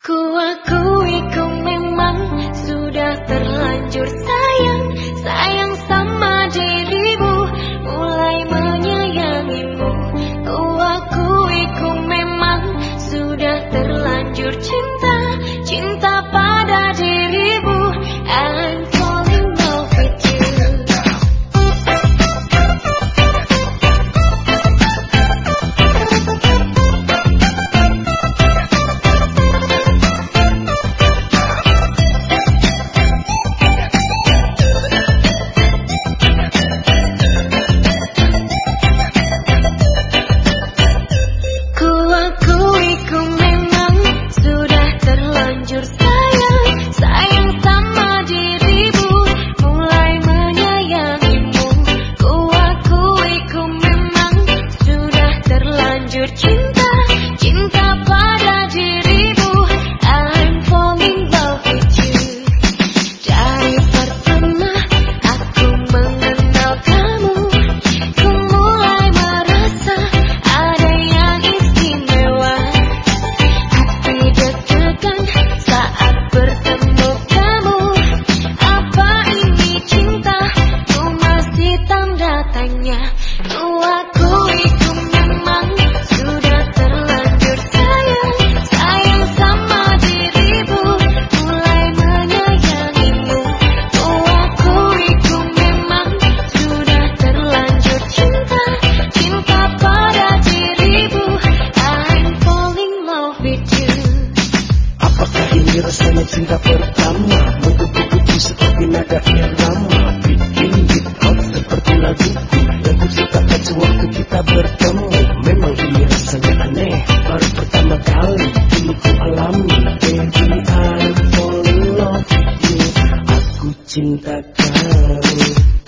Ku akui ku memang sudah terlanjur sayang, sayang sama dirimu, mulai menyayangimu. Ku akui ku memang sudah terlanjur cinta, cinta pada dirimu. I'm falling in love with you. Cinta, cinta pada dirimu. I'm falling in love with you. Dari pertama aku mengenal kamu, ku mulai merasa ada yang istimewa. Hati deg-degan saat bertemu kamu. Apa ini cinta? Ku masih tanda tanya. Ku akui ku memang sudah terlanjur sayang, sayang sama dirimu, mulai menyayangimu. Ku akui ku memang sudah terlanjur cinta, cinta pada dirimu. I'm falling in love with you. Apakah ini rasanya cinta pertama? Menggebu-gebu seperti nada irama, bikin beat hot seperti laguku yang kuciptakan sewaktu kita bertemu. Memang ini rasanya aneh, baru pertama kali ini ku alami. Baby, I'm falling in love with you. Aku cinta kamu.